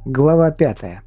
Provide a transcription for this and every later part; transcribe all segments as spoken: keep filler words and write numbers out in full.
Глава пятая.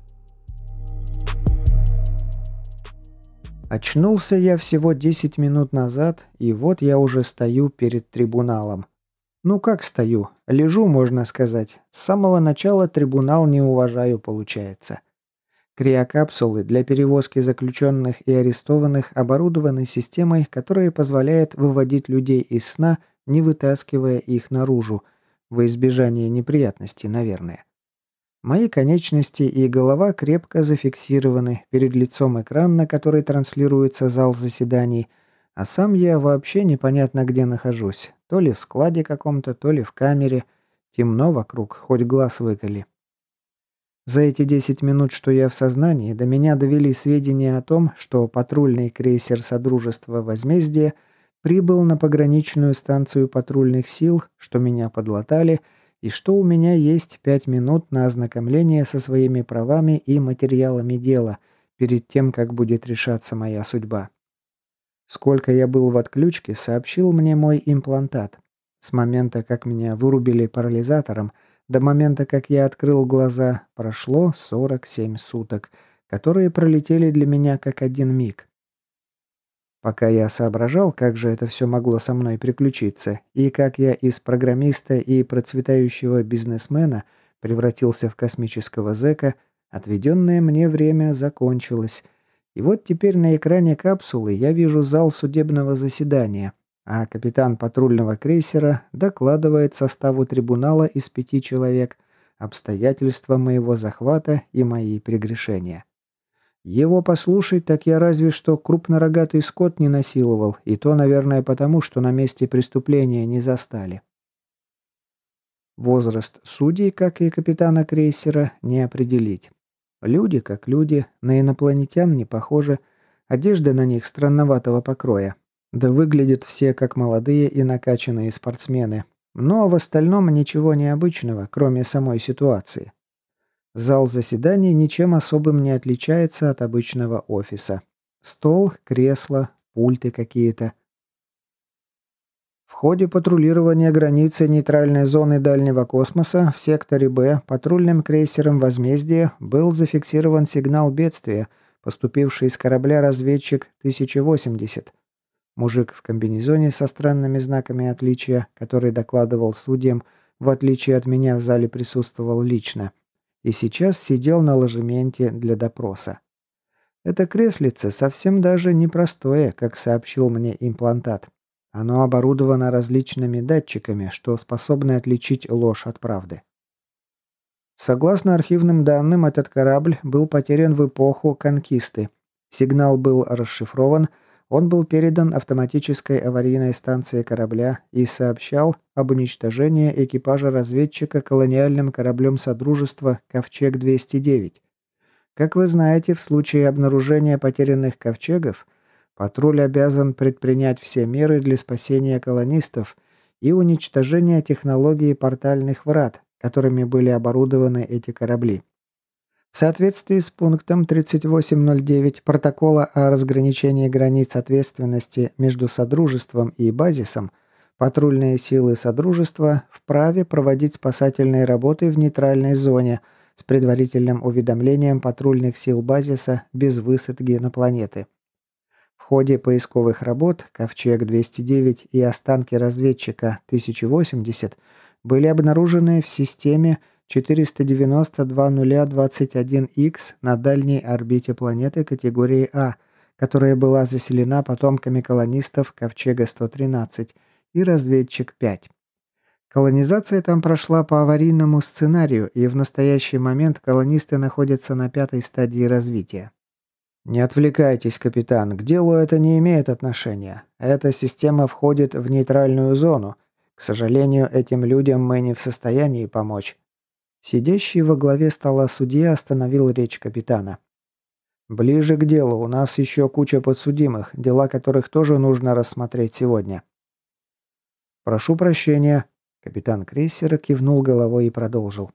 Очнулся я всего десять минут назад, и вот я уже стою перед трибуналом. Ну как стою? Лежу, можно сказать. С самого начала трибунал не уважаю, получается. Криокапсулы для перевозки заключенных и арестованных оборудованы системой, которая позволяет выводить людей из сна, не вытаскивая их наружу, во избежание неприятностей, наверное. Мои конечности и голова крепко зафиксированы перед лицом экран, на который транслируется зал заседаний, а сам я вообще непонятно где нахожусь. То ли в складе каком-то, то ли в камере. Темно вокруг, хоть глаз выколи. За эти десять минут, что я в сознании, до меня довели сведения о том, что патрульный крейсер Содружества Возмездия прибыл на пограничную станцию патрульных сил, что меня подлатали, и что у меня есть пять минут на ознакомление со своими правами и материалами дела, перед тем, как будет решаться моя судьба. Сколько я был в отключке, сообщил мне мой имплантат. С момента, как меня вырубили парализатором, до момента, как я открыл глаза, прошло сорок семь суток, которые пролетели для меня как один миг. Пока я соображал, как же это все могло со мной приключиться, и как я из программиста и процветающего бизнесмена превратился в космического зэка, отведенное мне время закончилось. И вот теперь на экране капсулы я вижу зал судебного заседания, а капитан патрульного крейсера докладывает составу трибунала из пяти человек обстоятельства моего захвата и мои прегрешения. Его послушать, так я разве что крупнорогатый скот не насиловал, и то, наверное, потому, что на месте преступления не застали. Возраст судей, как и капитана крейсера, не определить. Люди как люди, на инопланетян не похожи, одежда на них странноватого покроя. Да выглядят все как молодые и накачанные спортсмены. Но в остальном ничего необычного, кроме самой ситуации. Зал заседаний ничем особым не отличается от обычного офиса. Стол, кресло, пульты какие-то. В ходе патрулирования границы нейтральной зоны дальнего космоса в секторе Б патрульным крейсером «Возмездие» был зафиксирован сигнал бедствия, поступивший из корабля-разведчик тысяча восемьдесят. Мужик в комбинезоне со странными знаками отличия, который докладывал судьям, в отличие от меня в зале присутствовал лично. И сейчас сидел на ложементе для допроса. Это креслице совсем даже непростое, как сообщил мне имплантат. Оно оборудовано различными датчиками, что способны отличить ложь от правды. Согласно архивным данным, этот корабль был потерян в эпоху конкисты. Сигнал был расшифрован, он был передан автоматической аварийной станции корабля и сообщал об уничтожении экипажа разведчика колониальным кораблем Содружества «Ковчег двести девять». Как вы знаете, в случае обнаружения потерянных ковчегов, патруль обязан предпринять все меры для спасения колонистов и уничтожения технологии портальных врат, которыми были оборудованы эти корабли. В соответствии с пунктом тридцать восемь ноль девять протокола о разграничении границ ответственности между Содружеством и Базисом, патрульные силы Содружества вправе проводить спасательные работы в нейтральной зоне с предварительным уведомлением патрульных сил Базиса без высадки на планеты. В ходе поисковых работ «Ковчег двести девять» и останки разведчика тысяча восемьдесят были обнаружены в системе четыреста девяносто два ноль двадцать один икс на дальней орбите планеты категории А, которая была заселена потомками колонистов Ковчега сто тринадцать и разведчик пять. Колонизация там прошла по аварийному сценарию, и в настоящий момент колонисты находятся на пятой стадии развития. Не отвлекайтесь, капитан, к делу это не имеет отношения. Эта система входит в нейтральную зону. К сожалению, этим людям мы не в состоянии помочь. Сидящий во главе стола судья остановил речь капитана. «Ближе к делу, у нас еще куча подсудимых, дела которых тоже нужно рассмотреть сегодня». «Прошу прощения», — капитан крейсера кивнул головой и продолжил.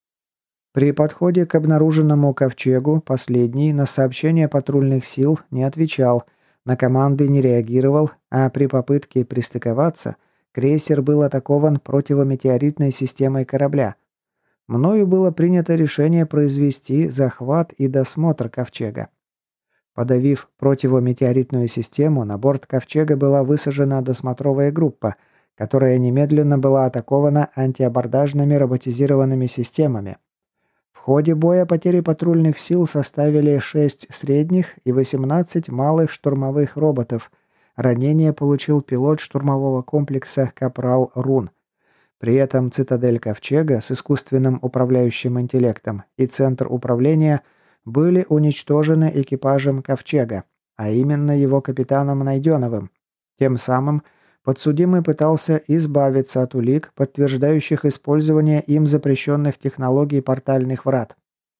При подходе к обнаруженному ковчегу последний на сообщение патрульных сил не отвечал, на команды не реагировал, а при попытке пристыковаться крейсер был атакован противометеоритной системой корабля. мною было принято решение произвести захват и досмотр ковчега. Подавив противометеоритную систему, на борт ковчега была высажена досмотровая группа, которая немедленно была атакована антиабордажными роботизированными системами. В ходе боя потери патрульных сил составили шесть средних и восемнадцать малых штурмовых роботов. Ранение получил пилот штурмового комплекса «Капрал Рун». При этом цитадель Ковчега с искусственным управляющим интеллектом и центр управления были уничтожены экипажем Ковчега, а именно его капитаном Найденовым. Тем самым подсудимый пытался избавиться от улик, подтверждающих использование им запрещенных технологий портальных врат.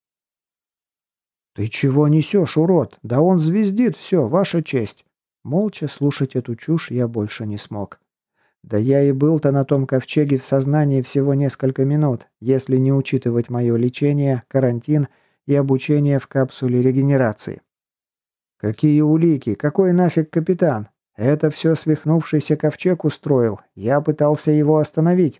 «Ты чего несешь, урод? Да он звездит все, ваша честь!» Молча слушать эту чушь я больше не смог. Да я и был-то на том ковчеге в сознании всего несколько минут, если не учитывать мое лечение, карантин и обучение в капсуле регенерации. Какие улики? Какой нафиг капитан? Это все свихнувшийся ковчег устроил. Я пытался его остановить.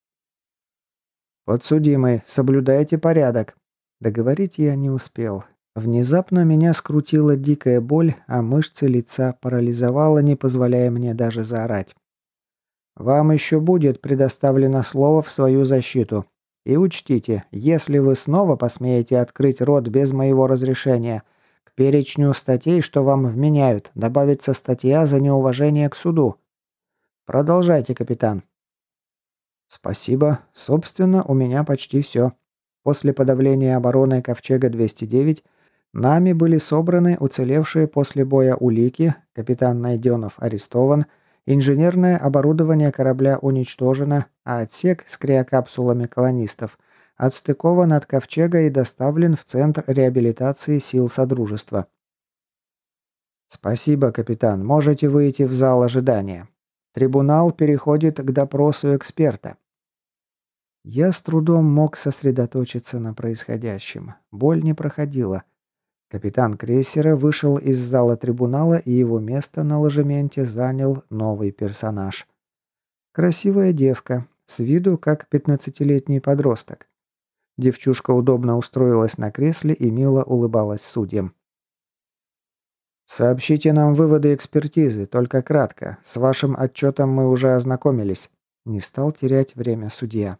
Подсудимый, соблюдайте порядок. Договорить я не успел. Внезапно меня скрутила дикая боль, а мышцы лица парализовало, не позволяя мне даже заорать. Вам еще будет предоставлено слово в свою защиту. И учтите, если вы снова посмеете открыть рот без моего разрешения, к перечню статей, что вам вменяют, добавится статья за неуважение к суду. Продолжайте, капитан. Спасибо. Собственно, у меня почти все. После подавления обороны Ковчега двести девять нами были собраны уцелевшие после боя улики, капитан Найденов арестован, инженерное оборудование корабля уничтожено, а отсек с криокапсулами колонистов отстыкован от Ковчега и доставлен в Центр реабилитации сил Содружества. Спасибо, капитан. Можете выйти в зал ожидания. Трибунал переходит к допросу эксперта. Я с трудом мог сосредоточиться на происходящем. Боль не проходила. Капитан крейсера вышел из зала трибунала, и его место на ложементе занял новый персонаж. Красивая девка, с виду как пятнадцатилетний подросток. Девчушка удобно устроилась на кресле и мило улыбалась судьям. «Сообщите нам выводы экспертизы, только кратко. С вашим отчетом мы уже ознакомились». Не стал терять время судья.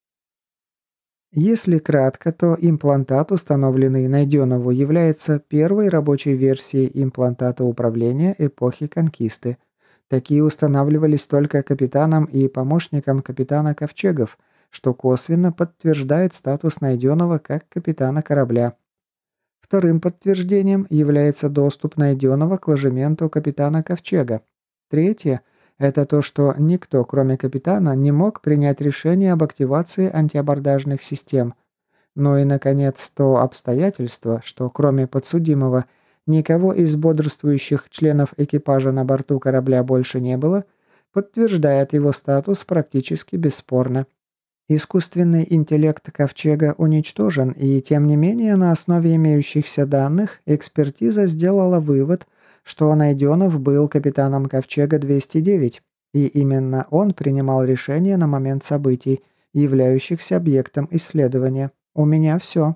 Если кратко, то имплантат, установленный Найденову, является первой рабочей версией имплантата управления эпохи Конкисты. Такие устанавливались только капитаном и помощником капитана Ковчегов, что косвенно подтверждает статус Найденова как капитана корабля. Вторым подтверждением является доступ Найденова к ложементу капитана Ковчега. Третье – это то, что никто, кроме капитана, не мог принять решение об активации антиабордажных систем. Ну и, наконец, то обстоятельство, что кроме подсудимого никого из бодрствующих членов экипажа на борту корабля больше не было, подтверждает его статус практически бесспорно. Искусственный интеллект Ковчега уничтожен, и тем не менее на основе имеющихся данных экспертиза сделала вывод, что Найденов был капитаном Ковчега двести девять, и именно он принимал решения на момент событий, являющихся объектом исследования. У меня все.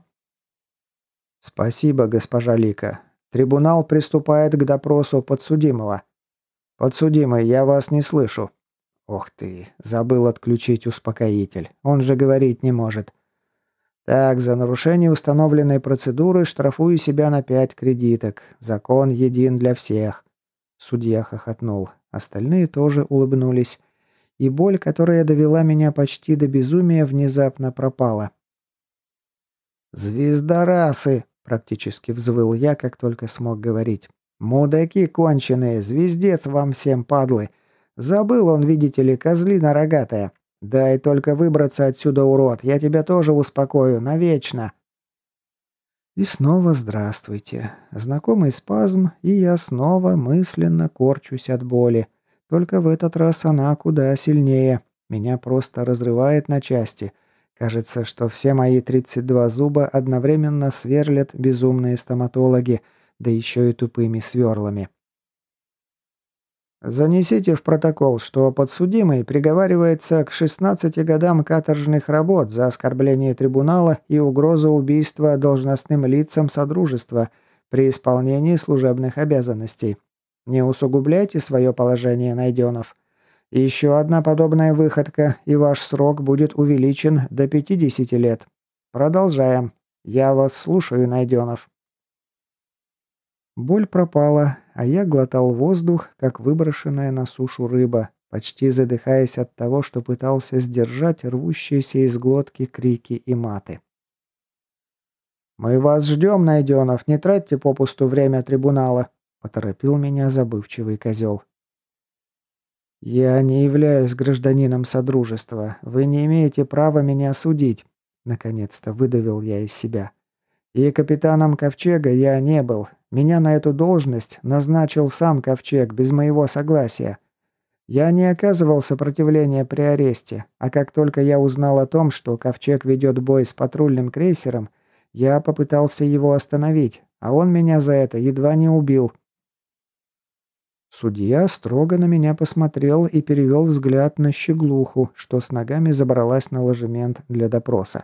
Спасибо, госпожа Лика. Трибунал приступает к допросу подсудимого. Подсудимый, я вас не слышу. Ох ты, забыл отключить успокоитель. Он же говорить не может. Так, за нарушение установленной процедуры штрафую себя на пять кредиток. Закон един для всех. Судья хохотнул. Остальные тоже улыбнулись. И боль, которая довела меня почти до безумия, внезапно пропала. «Звезда расы!» – практически взвыл я, как только смог говорить. «Мудаки конченые! Звездец вам всем, падлы! Забыл он, видите ли, козлина рогатая! Дай только выбраться отсюда, урод! Я тебя тоже успокою, навечно!» И снова здравствуйте. Знакомый спазм, и я снова мысленно корчусь от боли. Только в этот раз она куда сильнее. Меня просто разрывает на части. Кажется, что все мои тридцать два зуба одновременно сверлят безумные стоматологи, да еще и тупыми сверлами. Занесите в протокол, что подсудимый приговаривается к шестнадцати годам каторжных работ за оскорбление трибунала и угрозу убийства должностным лицам Содружества при исполнении служебных обязанностей. Не усугубляйте свое положение, Найденов. Еще одна подобная выходка, и ваш срок будет увеличен до пятидесяти лет. Продолжаем. Я вас слушаю, Найденов. Боль пропала, а я глотал воздух, как выброшенная на сушу рыба, почти задыхаясь от того, что пытался сдержать рвущиеся из глотки крики и маты. «Мы вас ждем, Найденов, не тратьте попусту время трибунала», — поторопил меня забывчивый козел. «Я не являюсь гражданином Содружества. Вы не имеете права меня судить», — наконец-то выдавил я из себя. «И капитаном Ковчега я не был. Меня на эту должность назначил сам Ковчег без моего согласия. Я не оказывал сопротивления при аресте, а как только я узнал о том, что Ковчег ведет бой с патрульным крейсером, я попытался его остановить, а он меня за это едва не убил». Судья строго на меня посмотрел и перевел взгляд на щеглуху, что с ногами забралась на ложемент для допроса.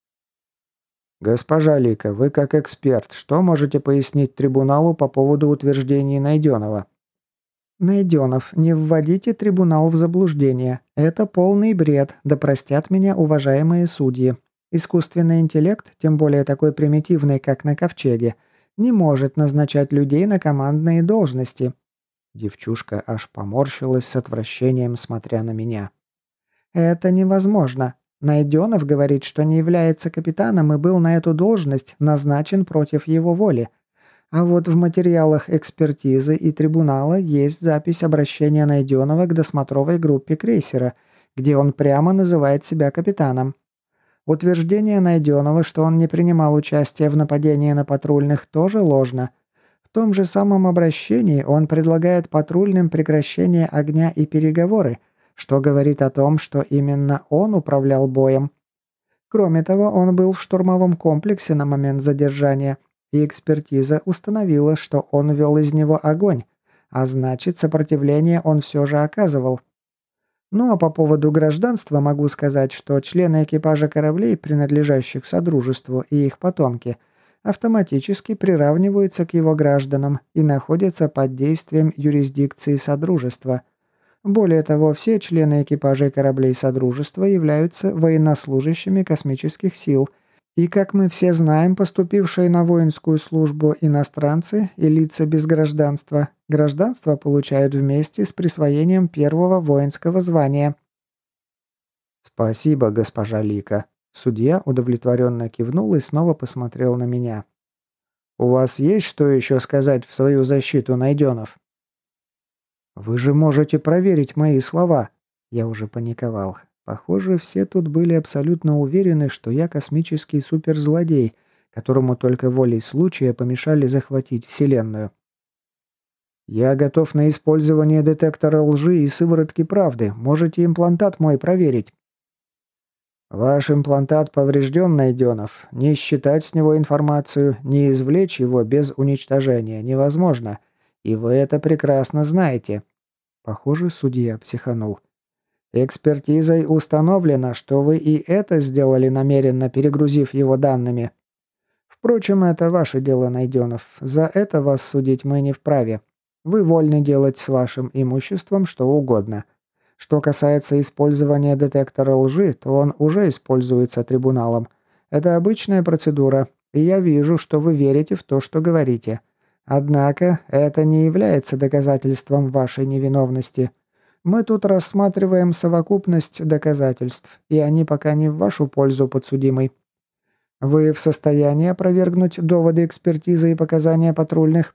«Госпожа Лика, вы как эксперт, что можете пояснить трибуналу по поводу утверждений Найденова?» «Найденов, не вводите трибунал в заблуждение. Это полный бред, да простят меня уважаемые судьи. Искусственный интеллект, тем более такой примитивный, как на Ковчеге, не может назначать людей на командные должности». Девчушка аж поморщилась с отвращением, смотря на меня. «Это невозможно. Найденов говорит, что не является капитаном и был на эту должность назначен против его воли. А вот в материалах экспертизы и трибунала есть запись обращения Найденова к досмотровой группе крейсера, где он прямо называет себя капитаном. Утверждение Найденова, что он не принимал участия в нападении на патрульных, тоже ложно. В том же самом обращении он предлагает патрульным прекращение огня и переговоры, что говорит о том, что именно он управлял боем. Кроме того, он был в штурмовом комплексе на момент задержания, и экспертиза установила, что он вел из него огонь, а значит, сопротивление он все же оказывал. Ну а по поводу гражданства могу сказать, что члены экипажа кораблей, принадлежащих Содружеству, и их потомки, автоматически приравниваются к его гражданам и находятся под действием юрисдикции Содружества. Более того, все члены экипажей кораблей Содружества являются военнослужащими космических сил, и, как мы все знаем, поступившие на воинскую службу иностранцы и лица без гражданства, гражданство получают вместе с присвоением первого воинского звания. «Спасибо, госпожа Лика». Судья удовлетворенно кивнул и снова посмотрел на меня. «У вас есть что еще сказать в свою защиту, Найденов?» «Вы же можете проверить мои слова!» Я уже паниковал. Похоже, все тут были абсолютно уверены, что я космический суперзлодей, которому только волей случая помешали захватить Вселенную. «Я готов на использование детектора лжи и сыворотки правды. Можете имплантат мой проверить». «Ваш имплантат поврежден, Найденов. Не считать с него информацию, не извлечь его без уничтожения невозможно. И вы это прекрасно знаете». Похоже, судья психанул. «Экспертизой установлено, что вы и это сделали намеренно, перегрузив его данными. Впрочем, это ваше дело, Найденов. За это вас судить мы не вправе. Вы вольны делать с вашим имуществом что угодно. Что касается использования детектора лжи, то он уже используется трибуналом. Это обычная процедура, и я вижу, что вы верите в то, что говорите. Однако это не является доказательством вашей невиновности. Мы тут рассматриваем совокупность доказательств, и они пока не в вашу пользу, подсудимый. Вы в состоянии опровергнуть доводы экспертизы и показания патрульных?»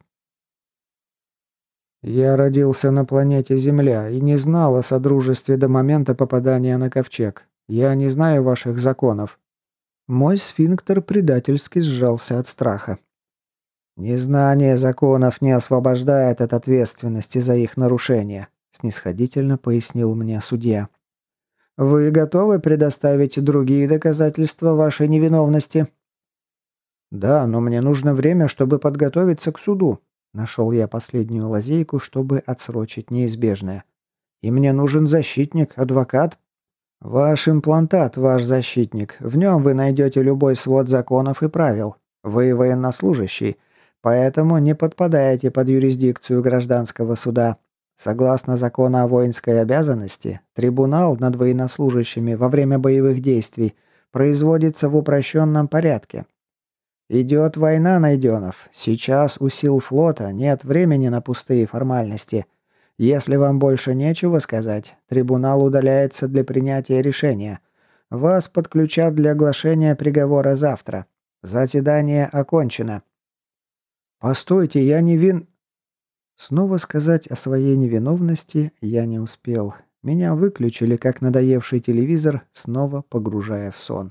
«Я родился на планете Земля и не знал о Содружестве до момента попадания на Ковчег. Я не знаю ваших законов». Мой сфинктер предательски сжался от страха. «Незнание законов не освобождает от ответственности за их нарушение», снисходительно пояснил мне судья. «Вы готовы предоставить другие доказательства вашей невиновности?» «Да, но мне нужно время, чтобы подготовиться к суду». Нашел я последнюю лазейку, чтобы отсрочить неизбежное. «И мне нужен защитник, адвокат». «Ваш имплантат, ваш защитник. В нем вы найдете любой свод законов и правил. Вы военнослужащий, поэтому не подпадаете под юрисдикцию гражданского суда. Согласно закону о воинской обязанности, трибунал над военнослужащими во время боевых действий производится в упрощенном порядке. Идет война, Найденов. Сейчас у сил флота нет времени на пустые формальности. Если вам больше нечего сказать, трибунал удаляется для принятия решения. Вас подключат для оглашения приговора завтра. Заседание окончено». «Постойте, я не вин...» Снова сказать о своей невиновности я не успел. Меня выключили, как надоевший телевизор, снова погружая в сон.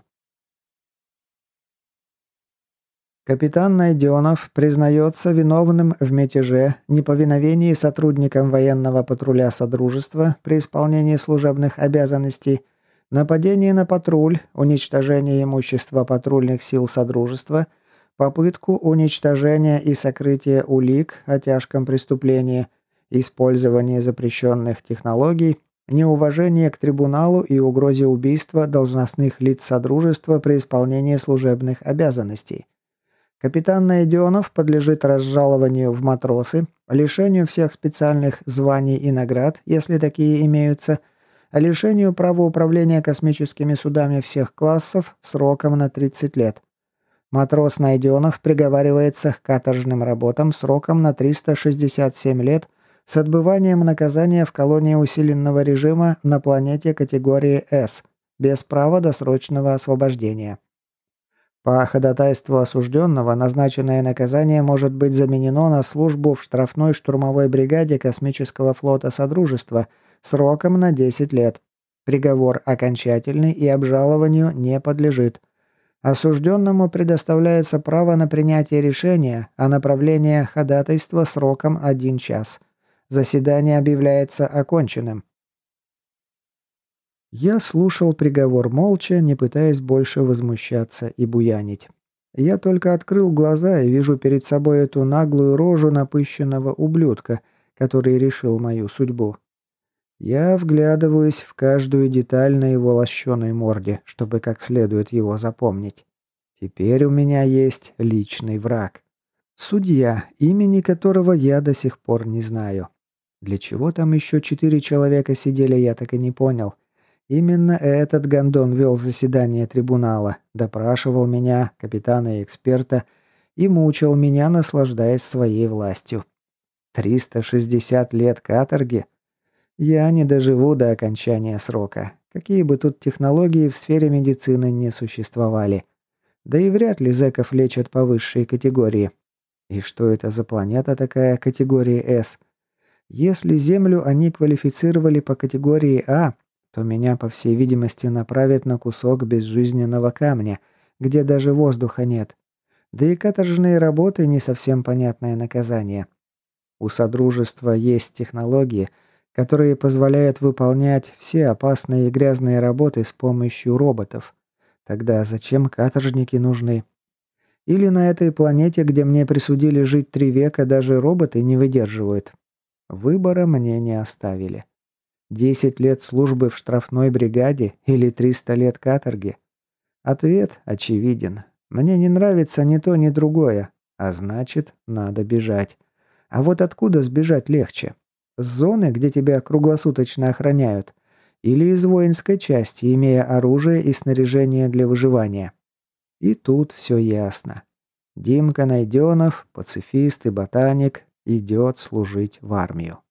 Капитан Найденов признается виновным в мятеже, неповиновении сотрудникам военного патруля Содружества при исполнении служебных обязанностей, нападении на патруль, уничтожении имущества патрульных сил Содружества, попытку уничтожения и сокрытия улик о тяжком преступлении, использовании запрещенных технологий, неуважение к трибуналу и угрозе убийства должностных лиц Содружества при исполнении служебных обязанностей. Капитан Найденов подлежит разжалованию в матросы, лишению всех специальных званий и наград, если такие имеются, лишению права управления космическими судами всех классов сроком на тридцать лет. Матрос Найденов приговаривается к каторжным работам сроком на триста шестьдесят семь лет с отбыванием наказания в колонии усиленного режима на планете категории С, без права досрочного освобождения. По ходатайству осужденного назначенное наказание может быть заменено на службу в штрафной штурмовой бригаде космического флота Содружества сроком на десять лет. Приговор окончательный и обжалованию не подлежит. Осужденному предоставляется право на принятие решения о направлении ходатайства сроком один час. Заседание объявляется оконченным. Я слушал приговор молча, не пытаясь больше возмущаться и буянить. Я только открыл глаза и вижу перед собой эту наглую рожу напыщенного ублюдка, который решил мою судьбу. Я вглядываюсь в каждую деталь на его лощеной морде, чтобы как следует его запомнить. Теперь у меня есть личный враг. Судья, имени которого я до сих пор не знаю. Для чего там еще четыре человека сидели, я так и не понял. Именно этот гондон вел заседание трибунала, допрашивал меня, капитана и эксперта, и мучил меня, наслаждаясь своей властью. триста шестьдесят лет каторги? Я не доживу до окончания срока, какие бы тут технологии в сфере медицины не существовали. Да и вряд ли зэков лечат по высшей категории. И что это за планета такая категории С? Если Землю они квалифицировали по категории А, то меня, по всей видимости, направят на кусок безжизненного камня, где даже воздуха нет. Да и каторжные работы не совсем понятное наказание. У Содружества есть технологии, которые позволяют выполнять все опасные и грязные работы с помощью роботов. Тогда зачем каторжники нужны? Или на этой планете, где мне присудили жить три века, даже роботы не выдерживают? Выбора мне не оставили. Десять лет службы в штрафной бригаде или триста лет каторги? Ответ очевиден. Мне не нравится ни то, ни другое, а значит, надо бежать. А вот откуда сбежать легче? С зоны, где тебя круглосуточно охраняют? Или из воинской части, имея оружие и снаряжение для выживания? И тут все ясно. Димка Найденов, пацифист и ботаник, идет служить в армию.